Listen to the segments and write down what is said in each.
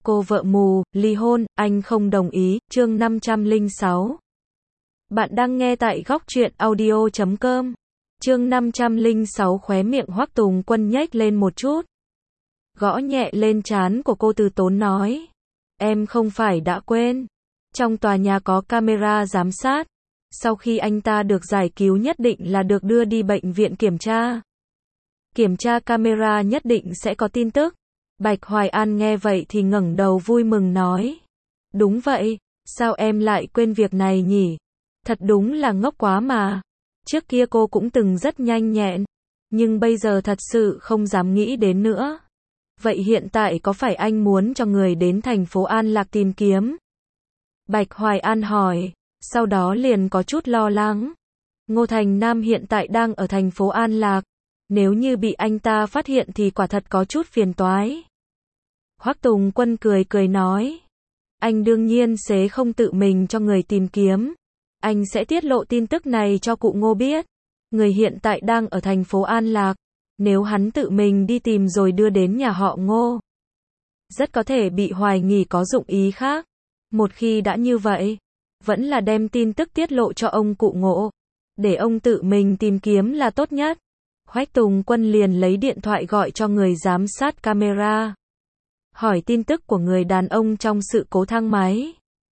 Cô vợ mù, ly hôn, anh không đồng ý, chương 506. Bạn đang nghe tại góc truyện audio.com. Chương 506 khóe miệng Hoắc Tùng Quân nhếch lên một chút. Gõ nhẹ lên trán của cô từ tốn nói. Em không phải đã quên. Trong tòa nhà có camera giám sát. Sau khi anh ta được giải cứu nhất định là được đưa đi bệnh viện kiểm tra. Kiểm tra camera nhất định sẽ có tin tức. Bạch Hoài An nghe vậy thì ngẩng đầu vui mừng nói. Đúng vậy, sao em lại quên việc này nhỉ? Thật đúng là ngốc quá mà. Trước kia cô cũng từng rất nhanh nhẹn, nhưng bây giờ thật sự không dám nghĩ đến nữa. Vậy hiện tại có phải anh muốn cho người đến thành phố An Lạc tìm kiếm? Bạch Hoài An hỏi, sau đó liền có chút lo lắng. Ngô Thành Nam hiện tại đang ở thành phố An Lạc. Nếu như bị anh ta phát hiện thì quả thật có chút phiền toái. Hoắc Tùng Quân cười cười nói. Anh đương nhiên sẽ không tự mình cho người tìm kiếm. Anh sẽ tiết lộ tin tức này cho cụ Ngô biết. Người hiện tại đang ở thành phố An Lạc. Nếu hắn tự mình đi tìm rồi đưa đến nhà họ Ngô, rất có thể bị hoài nghi có dụng ý khác. Một khi đã như vậy, vẫn là đem tin tức tiết lộ cho ông cụ Ngô, để ông tự mình tìm kiếm là tốt nhất. Hoắc Tùng Quân liền lấy điện thoại gọi cho người giám sát camera. Hỏi tin tức của người đàn ông trong sự cố thang máy.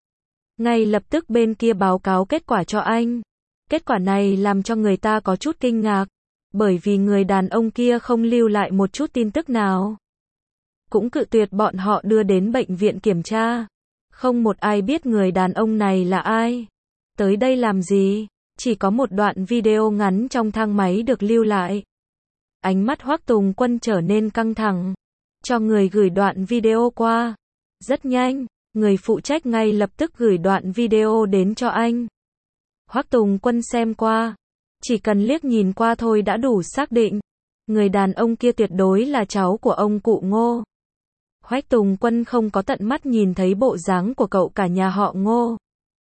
Ngay lập tức bên kia báo cáo kết quả cho anh. Kết quả này làm cho người ta có chút kinh ngạc, bởi vì người đàn ông kia không lưu lại một chút tin tức nào. Cũng cự tuyệt bọn họ đưa đến bệnh viện kiểm tra. Không một ai biết người đàn ông này là ai, tới đây làm gì, chỉ có một đoạn video ngắn trong thang máy được lưu lại. Ánh mắt Hoắc Tùng Quân trở nên căng thẳng, cho người gửi đoạn video qua. Rất nhanh, người phụ trách ngay lập tức gửi đoạn video đến cho anh. Hoắc Tùng Quân xem qua, chỉ cần liếc nhìn qua thôi đã đủ xác định, người đàn ông kia tuyệt đối là cháu của ông cụ Ngô. Hoắc Tùng Quân không có tận mắt nhìn thấy bộ dáng của cậu cả nhà họ Ngô.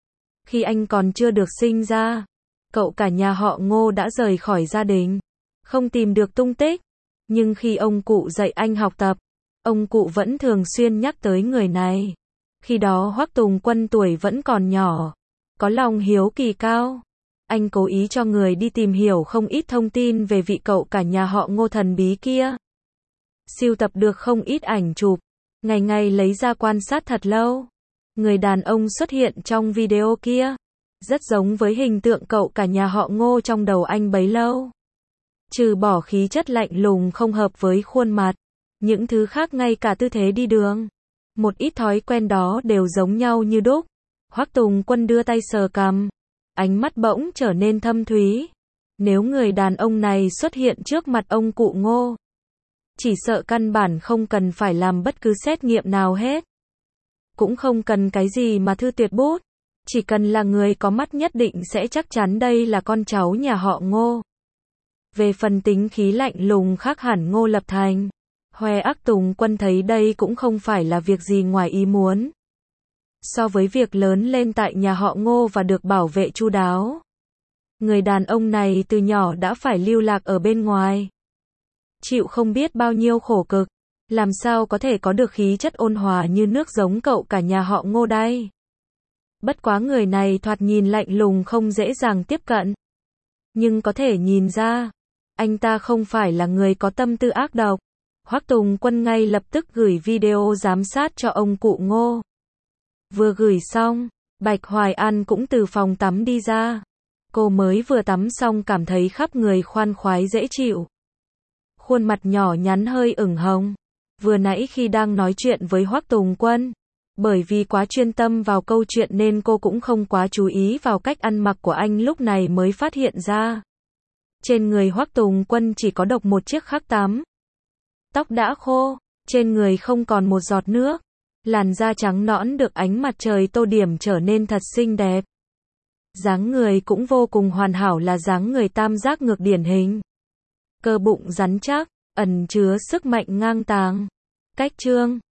Khi anh còn chưa được sinh ra, cậu cả nhà họ Ngô đã rời khỏi gia đình, không tìm được tung tích. Nhưng khi ông cụ dạy anh học tập, ông cụ vẫn thường xuyên nhắc tới người này. Khi đó Hoắc Tùng Quân tuổi vẫn còn nhỏ, có lòng hiếu kỳ cao. Anh cố ý cho người đi tìm hiểu không ít thông tin về vị cậu cả nhà họ Ngô thần bí kia. Sưu tập được không ít ảnh chụp, ngày ngày lấy ra quan sát thật lâu. Người đàn ông xuất hiện trong video kia, rất giống với hình tượng cậu cả nhà họ Ngô trong đầu anh bấy lâu. Trừ bỏ khí chất lạnh lùng không hợp với khuôn mặt, những thứ khác ngay cả tư thế đi đường, một ít thói quen đó đều giống nhau như đúc. Hoắc Tùng Quân đưa tay sờ cằm, ánh mắt bỗng trở nên thâm thúy. Nếu người đàn ông này xuất hiện trước mặt ông cụ Ngô, chỉ sợ căn bản không cần phải làm bất cứ xét nghiệm nào hết. Cũng không cần cái gì mà thư tuyệt bút, chỉ cần là người có mắt nhất định sẽ chắc chắn đây là con cháu nhà họ Ngô. Về phần tính khí lạnh lùng khác hẳn Ngô Lập Thành, Hoắc Tùng Quân thấy đây cũng không phải là việc gì ngoài ý muốn. So với việc lớn lên tại nhà họ Ngô và được bảo vệ chu đáo, người đàn ông này từ nhỏ đã phải lưu lạc ở bên ngoài, chịu không biết bao nhiêu khổ cực, làm sao có thể có được khí chất ôn hòa như nước giống cậu cả nhà họ Ngô đây. Bất quá người này thoạt nhìn lạnh lùng không dễ dàng tiếp cận, nhưng có thể nhìn ra, anh ta không phải là người có tâm tư ác độc. Hoắc Tùng Quân ngay lập tức gửi video giám sát cho ông cụ Ngô. Vừa gửi xong, Bạch Hoài An cũng từ phòng tắm đi ra. Cô mới vừa tắm xong cảm thấy khắp người khoan khoái dễ chịu. Khuôn mặt nhỏ nhắn hơi ửng hồng. Vừa nãy khi đang nói chuyện với Hoắc Tùng Quân, bởi vì quá chuyên tâm vào câu chuyện nên cô cũng không quá chú ý vào cách ăn mặc của anh, lúc này mới phát hiện ra. Trên người Hoắc Tùng Quân chỉ có độc một chiếc khắc tắm. Tóc đã khô, trên người không còn một giọt nước. Làn da trắng nõn được ánh mặt trời tô điểm trở nên thật xinh đẹp. Dáng người cũng vô cùng hoàn hảo, là dáng người tam giác ngược điển hình. Cơ bụng rắn chắc, ẩn chứa sức mạnh ngang tàng. Cách chương